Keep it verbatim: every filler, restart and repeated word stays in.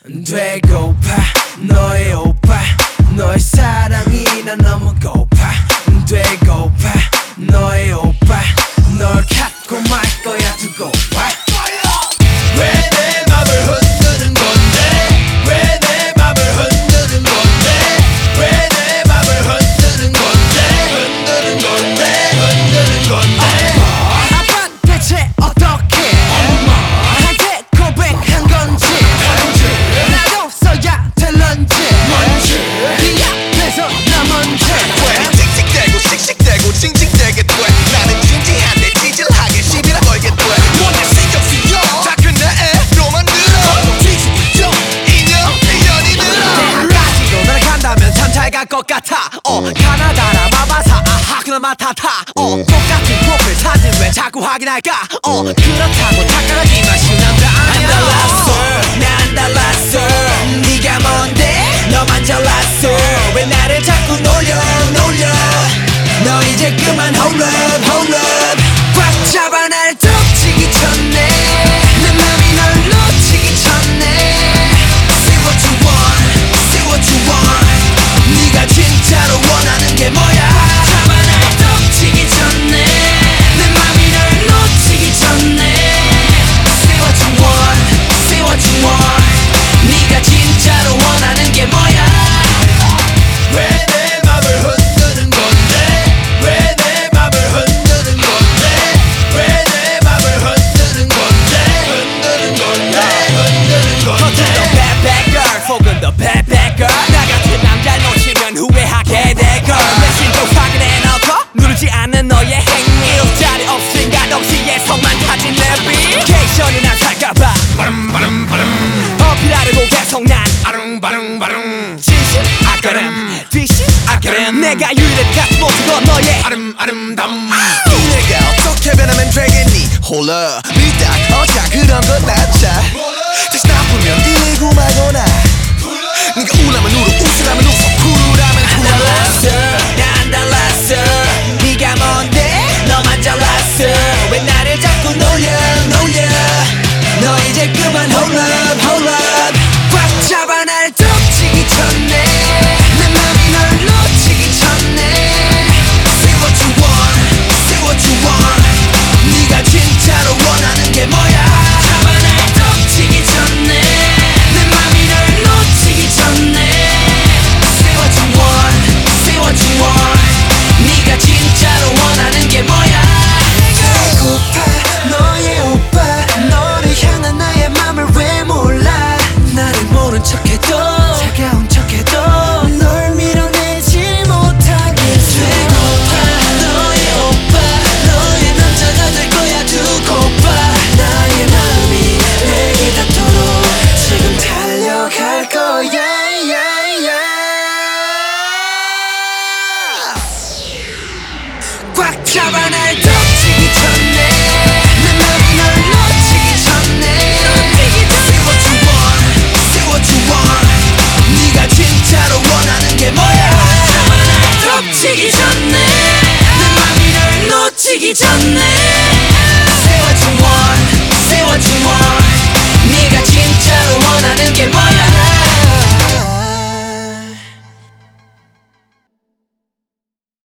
되고파 너의 오빠 너의 사랑이 난 너무 고파 되고파 너의 오빠 널 갖고 말 거야 두고 봐 왜 내 맘을 흔드는 건데 왜 내 맘을 흔드는 건데 왜 내 맘을 흔드는 건데 흔드는 건데 흔드는 건데 아빠 대체 어떻게 엄마한테 고백한 건지 나도 써야 될런지 뭔지 네 앞에서 나 먼저 왜 씩씩대고 씩씩대고 징징대게 돼 나는 진지한데 찌질하게 시비나 걸게 돼 뭔데 신경 쓰여 다 그네로 만들어 뒤집죠 인연 인연이 들어 대학까지도 날아간다면 참 잘 갈 것 같아 어 가나다라 마바사 아하 그나마 타타 어 똑같은 프로필 사진 왜 자꾸 확인할까 어 그렇다고 착각하지마 쉬운 남자 아니야 안 달랐어 나 안 달랐어 네가 뭔데 너만 잘났어 왜 나를 자꾸 놀려 놀려 너 이제 그만 hold up hold up 꽉 잡아 날 덮치기 전에 내 맘이 널 놓치기 전에 Say what you want Say what you want 네가 진짜로 원하는 게 뭐야 잡아 날 덮치기 전에 내 맘이 널 놓치기 전에 Say what you want Say what you want 네가 진짜로 원하는 게 뭐야 왜 내 맘을 흔드는 건데 왜 내 맘을 흔드는 건데 왜 내 맘을 흔드는 건데 흔드는 건데 흔드는 건데 겉은 더 bad bad girl 속은 더 bad bad girl 나 같은 남자 놓치면 후회하게 될걸 내심도 확인해 놓고 누르지 않는 너의 행위 자리 없으니까 동시에서만 타진 내비 케이션이 난 살까봐 바름 바름 바름 어필하려고 계속 난 아릉바릉바릉 진심 아까름 뒷심 아까름 내가 유일한 가슴 모습은 너의 아름 아름다움 이 내가 어떻게 변하면 되겠니 홀라 믿다 어자 그런 건 낫자 다시 나쁘면 이고 말거나 네가 우라면 울어 웃으라면 웃어 쿨하면 쿨 안 달랐어 나 안 달랐어 네가 뭔데 너만 잘났어 왜 나를 자꾸 놀려 놀려 너 이제 그만 hold up hold up 꽉 잡아 날 덮치기 전에 내 맘이 널 놓치기 전에 Say what you want Say what you want 네가 진짜로 원하는 게 뭐야 잡아 날 덮치기 전에 내 맘이 널 놓치기 전에 Say what you want Say what you want 네가 진짜로 원하는 게 뭐야 배고파 너의 오빠 너를 향한 나의 맘을 왜 몰라 나를 모른 척해도 차가운 척해도 널 밀어내지 못하게 배고파 너의 오빠 너의 남자가 될 거야 두고 봐 나의 마음이 내게 닿도록 지금 달려갈 거야 yeah, yeah. 꽉 잡아 날 덮치기 전에 내 맘이 널 놓치기 전에 Say what you want Say what you want 네가 진짜로 원하는 게 뭐야 잡아 날 덮치기 전에 내 맘이 널 놓치기 전에